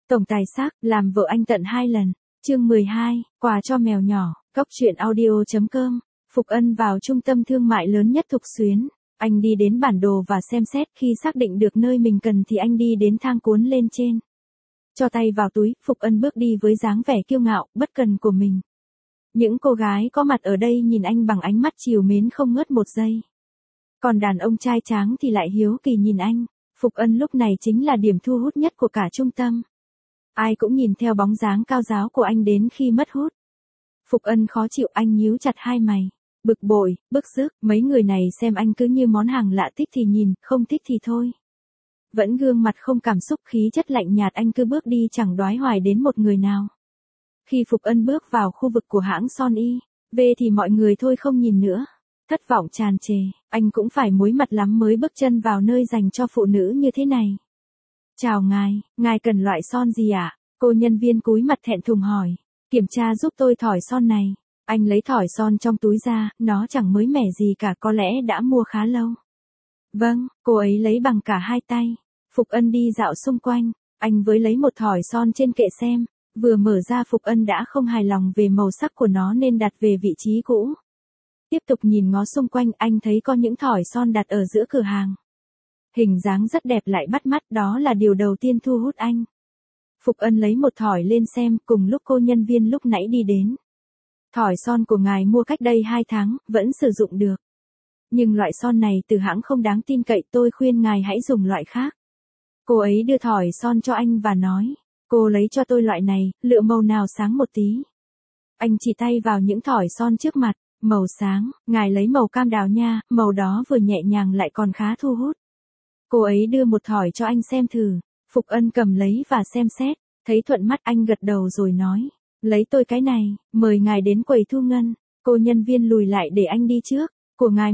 Tổng tài xác, làm vợ anh tận 2 lần. Chương 12, quà cho mèo nhỏ. Cóc truyện audio.com. Phục Ân vào trung tâm thương mại lớn nhất Thục Xuyến. Anh đi đến bản đồ và xem xét, khi xác định được nơi mình cần thì anh đi đến thang cuốn lên trên. Cho tay vào túi, Phục Ân bước đi với dáng vẻ kiêu ngạo, bất cần của mình. Những cô gái có mặt ở đây nhìn anh bằng ánh mắt trìu mến không ngớt một giây. Còn đàn ông trai tráng thì lại hiếu kỳ nhìn anh. Phục Ân lúc này chính là điểm thu hút nhất của cả trung tâm. Ai cũng nhìn theo bóng dáng cao ráo của anh đến khi mất hút. Phục Ân khó chịu, anh nhíu chặt hai mày. Bực bội, bức rứt, mấy người này xem anh cứ như món hàng lạ, thích thì nhìn, không thích thì thôi. Vẫn gương mặt không cảm xúc, khí chất lạnh nhạt, anh cứ bước đi chẳng đoái hoài đến một người nào. Khi Phục Ân bước vào khu vực của hãng Son Y, về thì mọi người thôi không nhìn nữa. Thất vọng tràn trề, anh cũng phải muối mặt lắm mới bước chân vào nơi dành cho phụ nữ như thế này. Chào ngài cần loại son gì ạ? Cô nhân viên cúi mặt thẹn thùng hỏi. Kiểm tra giúp tôi thỏi son này. Anh lấy thỏi son trong túi ra, nó chẳng mới mẻ gì cả, có lẽ đã mua khá lâu. Vâng, cô ấy lấy bằng cả hai tay. Phục Ân đi dạo xung quanh, anh với lấy một thỏi son trên kệ xem. Vừa mở ra Phục Ân đã không hài lòng về màu sắc của nó nên đặt về vị trí cũ. Tiếp tục nhìn ngó xung quanh, anh thấy có những thỏi son đặt ở giữa cửa hàng. Hình dáng rất đẹp lại bắt mắt, đó là điều đầu tiên thu hút anh. Phục Ân lấy một thỏi lên xem, cùng lúc cô nhân viên lúc nãy đi đến. Thỏi son của ngài mua cách đây 2 tháng, vẫn sử dụng được. Nhưng loại son này từ hãng không đáng tin cậy, tôi khuyên ngài hãy dùng loại khác. Cô ấy đưa thỏi son cho anh và nói, cô lấy cho tôi loại này, lựa màu nào sáng một tí. Anh chỉ tay vào những thỏi son trước mặt, màu sáng, ngài lấy màu cam đào nha, màu đó vừa nhẹ nhàng lại còn khá thu hút. Cô ấy đưa một thỏi cho anh xem thử. Phục Ân cầm lấy và xem xét, thấy thuận mắt, anh gật đầu rồi nói, lấy tôi cái này, mời ngài đến quầy thu ngân. Cô nhân viên lùi lại để anh đi trước. Của ngài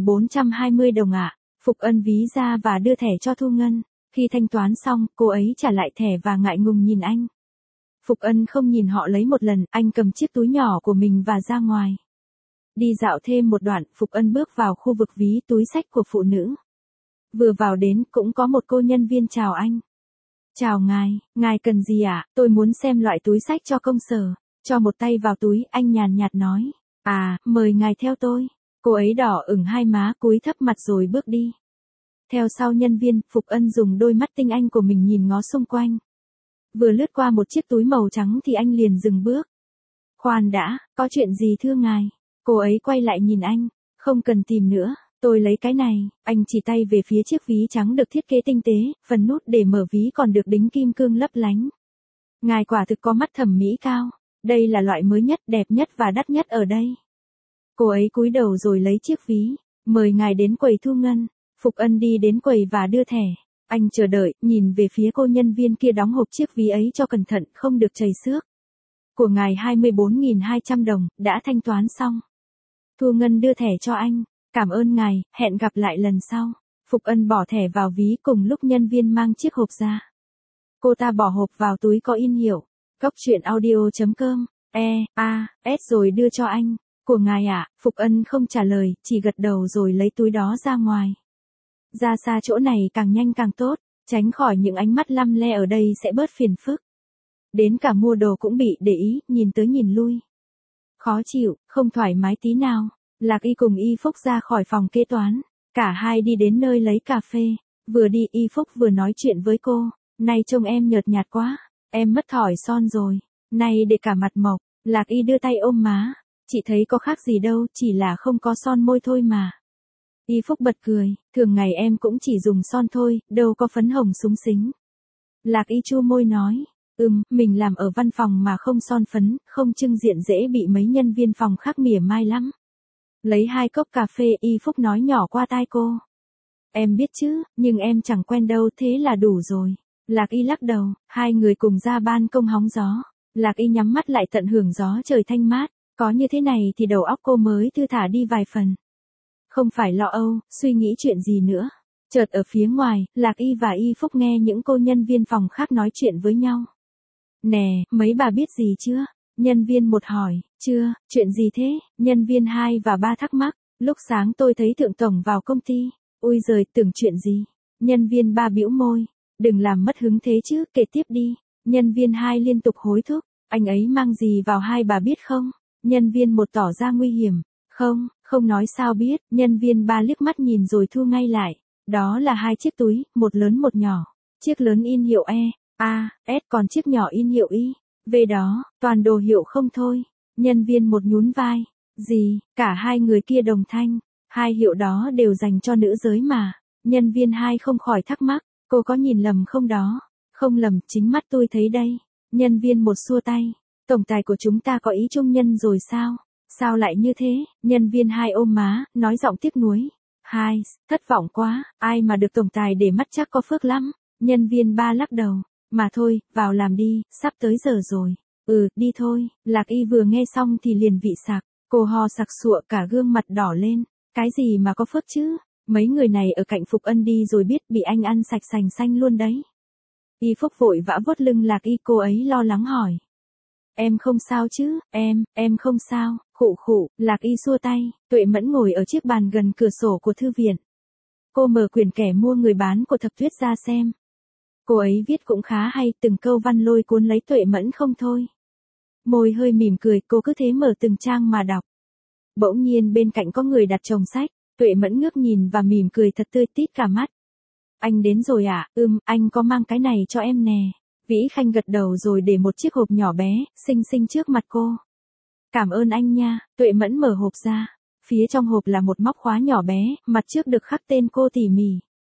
1.420 đồng ạ. Phục Ân ví ra và đưa thẻ cho thu ngân. Khi thanh toán xong, cô ấy trả lại thẻ và ngại ngùng nhìn anh. Phục Ân không nhìn họ lấy một lần, anh cầm chiếc túi nhỏ của mình và ra ngoài. Đi dạo thêm một đoạn, Phục Ân bước vào khu vực ví túi xách của phụ nữ. Vừa vào đến, cũng có một cô nhân viên chào anh. Chào ngài cần gì ạ? Tôi muốn xem loại túi xách cho công sở. Cho một tay vào túi, anh nhàn nhạt nói. Mời ngài theo tôi. Cô ấy đỏ ửng hai má, cúi thấp mặt rồi bước đi. Theo sau nhân viên, Phục Ân dùng đôi mắt tinh anh của mình nhìn ngó xung quanh. Vừa lướt qua một chiếc túi màu trắng thì anh liền dừng bước. Khoan đã, có chuyện gì thưa ngài? Cô ấy quay lại nhìn anh. Không cần tìm nữa. Tôi lấy cái này, anh chỉ tay về phía chiếc ví trắng được thiết kế tinh tế, phần nút để mở ví còn được đính kim cương lấp lánh. Ngài quả thực có mắt thẩm mỹ cao, đây là loại mới nhất, đẹp nhất và đắt nhất ở đây. Cô ấy cúi đầu rồi lấy chiếc ví, mời ngài đến quầy thu ngân. Phục Ân đi đến quầy và đưa thẻ. Anh chờ đợi, nhìn về phía cô nhân viên kia đóng hộp chiếc ví ấy cho cẩn thận, không được chảy xước. Của ngài 24.200 đồng, đã thanh toán xong. Thu ngân đưa thẻ cho anh. Cảm ơn ngài, hẹn gặp lại lần sau. Phục Ân bỏ thẻ vào ví cùng lúc nhân viên mang chiếc hộp ra. Cô ta bỏ hộp vào túi có in hiệu. Cóc truyện audio.com. Rồi đưa cho anh. Của ngài ạ? Phục Ân không trả lời, chỉ gật đầu rồi lấy túi đó ra ngoài. Ra xa chỗ này càng nhanh càng tốt, tránh khỏi những ánh mắt lăm le ở đây sẽ bớt phiền phức. Đến cả mua đồ cũng bị để ý, nhìn tới nhìn lui. Khó chịu, không thoải mái tí nào. Lạc Y cùng Y Phúc ra khỏi phòng kế toán. Cả hai đi đến nơi lấy cà phê. Vừa đi Y Phúc vừa nói chuyện với cô. Này trông em nhợt nhạt quá. Em mất thỏi son rồi. Này để cả mặt mộc. Lạc Y đưa tay ôm má. Chị thấy có khác gì đâu, chỉ là không có son môi thôi mà. Y Phúc bật cười. Thường ngày em cũng chỉ dùng son thôi, đâu có phấn hồng súng xính. Lạc Y chu môi nói. Mình làm ở văn phòng mà không son phấn, không trưng diện dễ bị mấy nhân viên phòng khác mỉa mai lắm. Lấy 2 cốc cà phê, Y Phúc nói nhỏ qua tai cô. Em biết chứ, nhưng em chẳng quen đâu, thế là đủ rồi. Lạc Y lắc đầu, hai người cùng ra ban công hóng gió. Lạc Y nhắm mắt lại tận hưởng gió trời thanh mát. Có như thế này thì đầu óc cô mới thư thả đi vài phần. Không phải lo âu, suy nghĩ chuyện gì nữa. Chợt ở phía ngoài, Lạc Y và Y Phúc nghe những cô nhân viên phòng khác nói chuyện với nhau. Nè, mấy bà biết gì chưa? Nhân viên 1 hỏi, chưa, chuyện gì thế? Nhân viên 2 và 3 thắc mắc, lúc sáng tôi thấy thượng tổng vào công ty. Ôi giời, tưởng chuyện gì? Nhân viên 3 bĩu môi, đừng làm mất hứng thế chứ, kể tiếp đi. Nhân viên 2 liên tục hối thúc, anh ấy mang gì vào hai bà biết không? Nhân viên 1 tỏ ra nguy hiểm, không, không nói sao biết, nhân viên 3 liếc mắt nhìn rồi thu ngay lại. Đó là 2 chiếc túi, một lớn một nhỏ, chiếc lớn in hiệu E, A, S còn chiếc nhỏ in hiệu Y, V đó, toàn đồ hiệu không thôi. Nhân viên 1 nhún vai, gì, cả hai người kia đồng thanh, 2 hiệu đó đều dành cho nữ giới mà. Nhân viên 2 không khỏi thắc mắc, cô có nhìn lầm không đó? Không lầm, chính mắt tôi thấy đây. Nhân viên 1 xua tay, tổng tài của chúng ta có ý trung nhân rồi sao? Sao lại như thế? Nhân viên 2 ôm má, nói giọng tiếc nuối. Hai, thất vọng quá, ai mà được tổng tài để mắt chắc có phước lắm. Nhân viên 3 lắc đầu, mà thôi, vào làm đi, sắp tới giờ rồi. Đi thôi. Lạc Y vừa nghe xong thì liền vị sặc, cô ho sặc sụa cả gương mặt đỏ lên. Cái gì mà có phước chứ? Mấy người này ở cạnh Phục Ân đi rồi biết bị anh ăn sạch sành xanh luôn đấy. Y Phúc vội vã vuốt lưng Lạc Y, cô ấy lo lắng hỏi. Em không sao chứ, em không sao, khụ khụ, Lạc Y xua tay. Tuệ Mẫn ngồi ở chiếc bàn gần cửa sổ của thư viện. Cô mở quyển kẻ mua người bán của Thập Tuyết ra xem. Cô ấy viết cũng khá hay, từng câu văn lôi cuốn lấy Tuệ Mẫn không thôi. Môi hơi mỉm cười, cô cứ thế mở từng trang mà đọc. Bỗng nhiên bên cạnh có người đặt chồng sách, Tuệ Mẫn ngước nhìn và mỉm cười thật tươi tít cả mắt. Anh đến rồi à? Anh có mang cái này cho em nè. Vĩ Khanh gật đầu rồi để một chiếc hộp nhỏ bé, xinh xinh trước mặt cô. Cảm ơn anh nha. Tuệ Mẫn mở hộp ra. Phía trong hộp là một móc khóa nhỏ bé, mặt trước được khắc tên cô tỉ mỉ.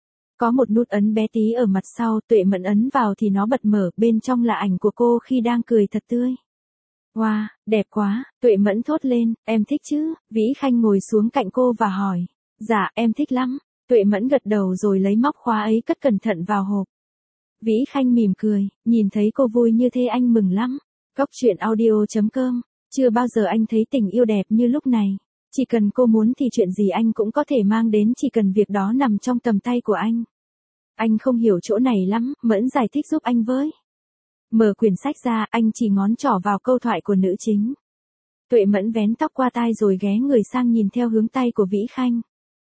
Có một nút ấn bé tí ở mặt sau, Tuệ Mẫn ấn vào thì nó bật mở, bên trong là ảnh của cô khi đang cười thật tươi. Wow, đẹp quá, Tuệ Mẫn thốt lên, em thích chứ? Vĩ Khanh ngồi xuống cạnh cô và hỏi. Dạ, em thích lắm. Tuệ Mẫn gật đầu rồi lấy móc khóa ấy cất cẩn thận vào hộp. Vĩ Khanh mỉm cười, nhìn thấy cô vui như thế anh mừng lắm. Góc truyện audio.com, chưa bao giờ anh thấy tình yêu đẹp như lúc này. Chỉ cần cô muốn thì chuyện gì anh cũng có thể mang đến, chỉ cần việc đó nằm trong tầm tay của anh. Anh không hiểu chỗ này lắm, Mẫn giải thích giúp anh với. Mở quyển sách ra, anh chỉ ngón trỏ vào câu thoại của nữ chính. Tuệ Mẫn vén tóc qua tai rồi ghé người sang nhìn theo hướng tay của Vĩ Khanh.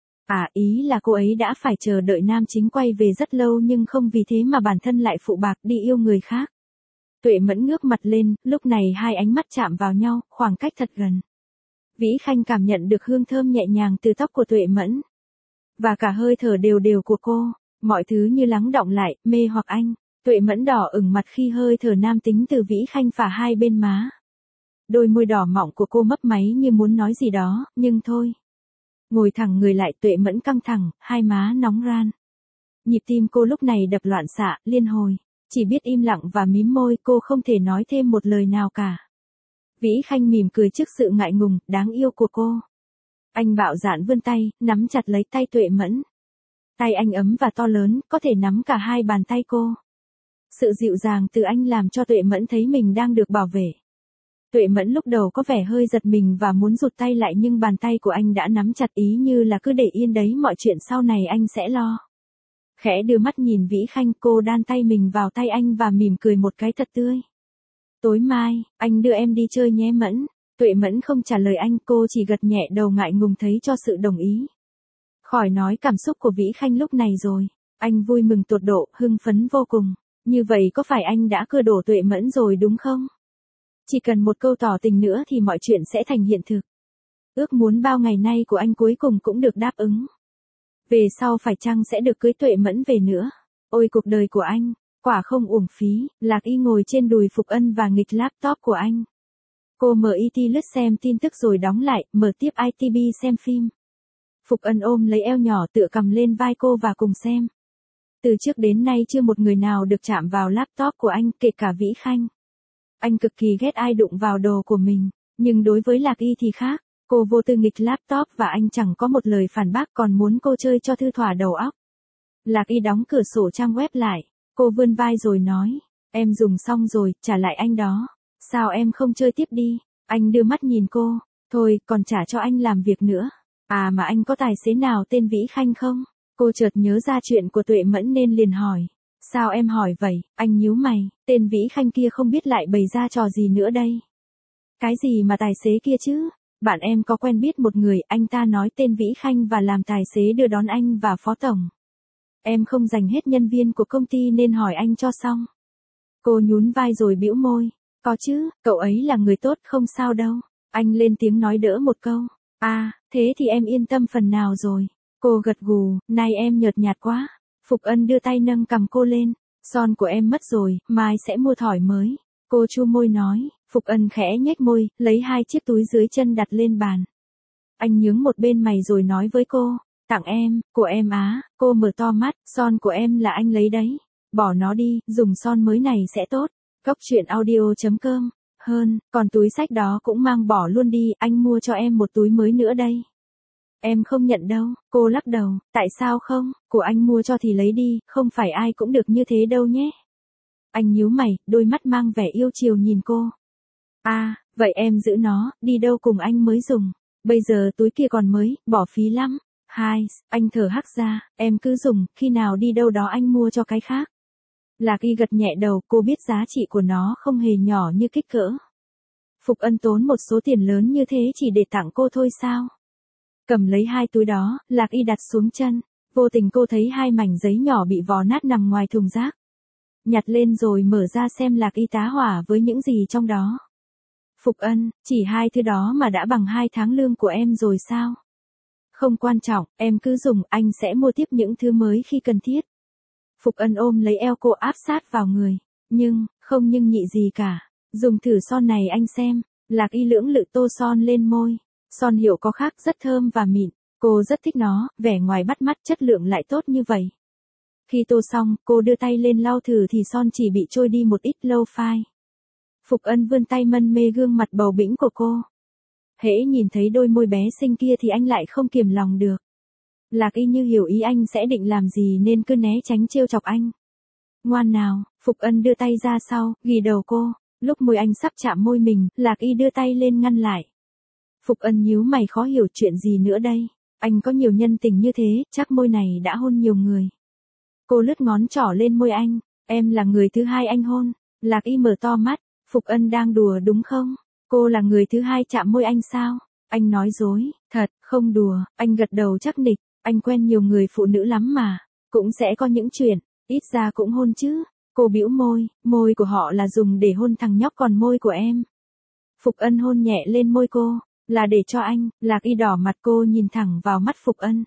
Ý là cô ấy đã phải chờ đợi nam chính quay về rất lâu nhưng không vì thế mà bản thân lại phụ bạc đi yêu người khác. Tuệ Mẫn ngước mặt lên, lúc này hai ánh mắt chạm vào nhau, khoảng cách thật gần. Vĩ Khanh cảm nhận được hương thơm nhẹ nhàng từ tóc của Tuệ Mẫn. Và cả hơi thở đều đều của cô, mọi thứ như lắng đọng lại, mê hoặc anh. Tuệ Mẫn đỏ ửng mặt khi hơi thở nam tính từ Vĩ Khanh phả hai bên má. Đôi môi đỏ mọng của cô mấp máy như muốn nói gì đó, nhưng thôi. Ngồi thẳng người lại, Tuệ Mẫn căng thẳng, hai má nóng ran. Nhịp tim cô lúc này đập loạn xạ, liên hồi. Chỉ biết im lặng và mím môi, cô không thể nói thêm một lời nào cả. Vĩ Khanh mỉm cười trước sự ngại ngùng, đáng yêu của cô. Anh bạo dạn vươn tay, nắm chặt lấy tay Tuệ Mẫn. Tay anh ấm và to lớn, có thể nắm cả hai bàn tay cô. Sự dịu dàng từ anh làm cho Tuệ Mẫn thấy mình đang được bảo vệ. Tuệ Mẫn lúc đầu có vẻ hơi giật mình và muốn rụt tay lại nhưng bàn tay của anh đã nắm chặt, ý như là cứ để yên đấy, mọi chuyện sau này anh sẽ lo. Khẽ đưa mắt nhìn Vĩ Khanh, cô đan tay mình vào tay anh và mỉm cười một cái thật tươi. Tối mai, anh đưa em đi chơi nhé Mẫn. Tuệ Mẫn không trả lời anh, cô chỉ gật nhẹ đầu ngại ngùng thấy cho sự đồng ý. Khỏi nói cảm xúc của Vĩ Khanh lúc này rồi. Anh vui mừng tột độ, hưng phấn vô cùng. Như vậy có phải anh đã cưa đổ Tuệ Mẫn rồi đúng không? Chỉ cần một câu tỏ tình nữa thì mọi chuyện sẽ thành hiện thực. Ước muốn bao ngày nay của anh cuối cùng cũng được đáp ứng. Về sau phải chăng sẽ được cưới Tuệ Mẫn về nữa? Ôi cuộc đời của anh, quả không uổng phí. Lạc Y ngồi trên đùi Phục Ân và nghịch laptop của anh. Cô mở ET lướt xem tin tức rồi đóng lại, mở tiếp ITV xem phim. Phục Ân ôm lấy eo nhỏ tựa cầm lên vai cô và cùng xem. Từ trước đến nay chưa một người nào được chạm vào laptop của anh, kể cả Vĩ Khanh. Anh cực kỳ ghét ai đụng vào đồ của mình, nhưng đối với Lạc Y thì khác. Cô vô tư nghịch laptop và anh chẳng có một lời phản bác, còn muốn cô chơi cho thư thỏa đầu óc. Lạc Y đóng cửa sổ trang web lại, cô vươn vai rồi nói, em dùng xong rồi, trả lại anh đó. Sao em không chơi tiếp đi? Anh đưa mắt nhìn cô, thôi, còn trả cho anh làm việc nữa. Mà anh có tài xế nào tên Vĩ Khanh không? Cô chợt nhớ ra chuyện của Tuệ Mẫn nên liền hỏi. Sao em hỏi vậy? Anh nhíu mày, tên Vĩ Khanh kia không biết lại bày ra trò gì nữa đây. Cái gì mà tài xế kia chứ? Bạn em có quen biết một người, anh ta nói tên Vĩ Khanh và làm tài xế đưa đón anh và phó tổng. Em không dành hết nhân viên của công ty nên hỏi anh cho xong. Cô nhún vai rồi bĩu môi. Có chứ, cậu ấy là người tốt không sao đâu. Anh lên tiếng nói đỡ một câu. À, thế thì em yên tâm phần nào rồi. Cô gật gù, nay em nhợt nhạt quá. Phục Ân đưa tay nâng cằm cô lên. Son của em mất rồi, mai sẽ mua thỏi mới. Cô chu môi nói. Phục Ân khẽ nhếch môi, lấy 2 chiếc túi dưới chân đặt lên bàn. Anh nhướng một bên mày rồi nói với cô. Tặng em, của em á. Cô mở to mắt, son của em là anh lấy đấy. Bỏ nó đi, dùng son mới này sẽ tốt. Cóc truyện audio.com. Hơn, còn túi xách đó cũng mang bỏ luôn đi, anh mua cho em một túi mới nữa đây. Em không nhận đâu, cô lắc đầu, tại sao không, của anh mua cho thì lấy đi, không phải ai cũng được như thế đâu nhé. Anh nhíu mày, đôi mắt mang vẻ yêu chiều nhìn cô. À, vậy em giữ nó, đi đâu cùng anh mới dùng. Bây giờ túi kia còn mới, bỏ phí lắm. Hai, anh thở hắt ra, em cứ dùng, khi nào đi đâu đó anh mua cho cái khác. Lạc Y gật nhẹ đầu, cô biết giá trị của nó không hề nhỏ như kích cỡ. Phục Ân tốn một số tiền lớn như thế chỉ để tặng cô thôi sao? Cầm lấy 2 túi đó, Lạc Y đặt xuống chân. Vô tình cô thấy 2 mảnh giấy nhỏ bị vò nát nằm ngoài thùng rác. Nhặt lên rồi mở ra xem Lạc Y tá hỏa với những gì trong đó. Phục Ân, chỉ 2 thứ đó mà đã bằng 2 tháng lương của em rồi sao? Không quan trọng, em cứ dùng, anh sẽ mua tiếp những thứ mới khi cần thiết. Phục Ân ôm lấy eo cô áp sát vào người. Không nhưng nhị gì cả. Dùng thử son này anh xem. Lạc Y lưỡng lự tô son lên môi. Son hiệu có khác rất thơm và mịn. Cô rất thích nó, vẻ ngoài bắt mắt chất lượng lại tốt như vậy. Khi tô xong, cô đưa tay lên lau thử thì son chỉ bị trôi đi một ít lâu phai. Phục Ân vươn tay mân mê gương mặt bầu bĩnh của cô. Hễ nhìn thấy đôi môi bé xinh kia thì anh lại không kiềm lòng được. Lạc Y như hiểu ý anh sẽ định làm gì nên cứ né tránh trêu chọc anh. Ngoan nào, Phục Ân đưa tay ra sau, ghì đầu cô. Lúc môi anh sắp chạm môi mình, Lạc Y đưa tay lên ngăn lại. Phục Ân nhíu mày khó hiểu chuyện gì nữa đây. Anh có nhiều nhân tình như thế, chắc môi này đã hôn nhiều người. Cô lướt ngón trỏ lên môi anh. Em là người thứ 2 anh hôn. Lạc Y mở to mắt. Phục Ân đang đùa đúng không? Cô là người thứ 2 chạm môi anh sao? Anh nói dối. Thật, không đùa. Anh gật đầu chắc nịch. Anh quen nhiều người phụ nữ lắm mà. Cũng sẽ có những chuyện. Ít ra cũng hôn chứ. Cô bĩu môi. Môi của họ là dùng để hôn thằng nhóc, còn môi của em. Phục Ân hôn nhẹ lên môi cô. Là để cho anh. Lạc Y đỏ mặt, cô nhìn thẳng vào mắt Phục Ân.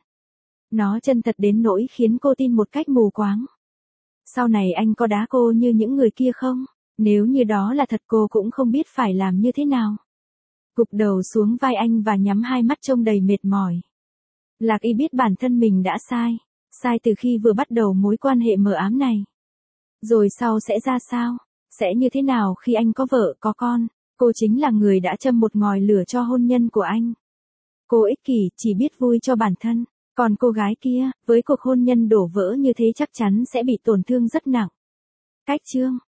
Nó chân thật đến nỗi khiến cô tin một cách mù quáng. Sau này anh có đá cô như những người kia không? Nếu như đó là thật cô cũng không biết phải làm như thế nào. Gục đầu xuống vai anh và nhắm 2 mắt trông đầy mệt mỏi. Lạc Y biết bản thân mình đã sai. Sai từ khi vừa bắt đầu mối quan hệ mờ ám này. Rồi sau sẽ ra sao? Sẽ như thế nào khi anh có vợ có con? Cô chính là người đã châm một ngòi lửa cho hôn nhân của anh. Cô ích kỷ, chỉ biết vui cho bản thân. Còn cô gái kia, với cuộc hôn nhân đổ vỡ như thế chắc chắn sẽ bị tổn thương rất nặng. Cách chương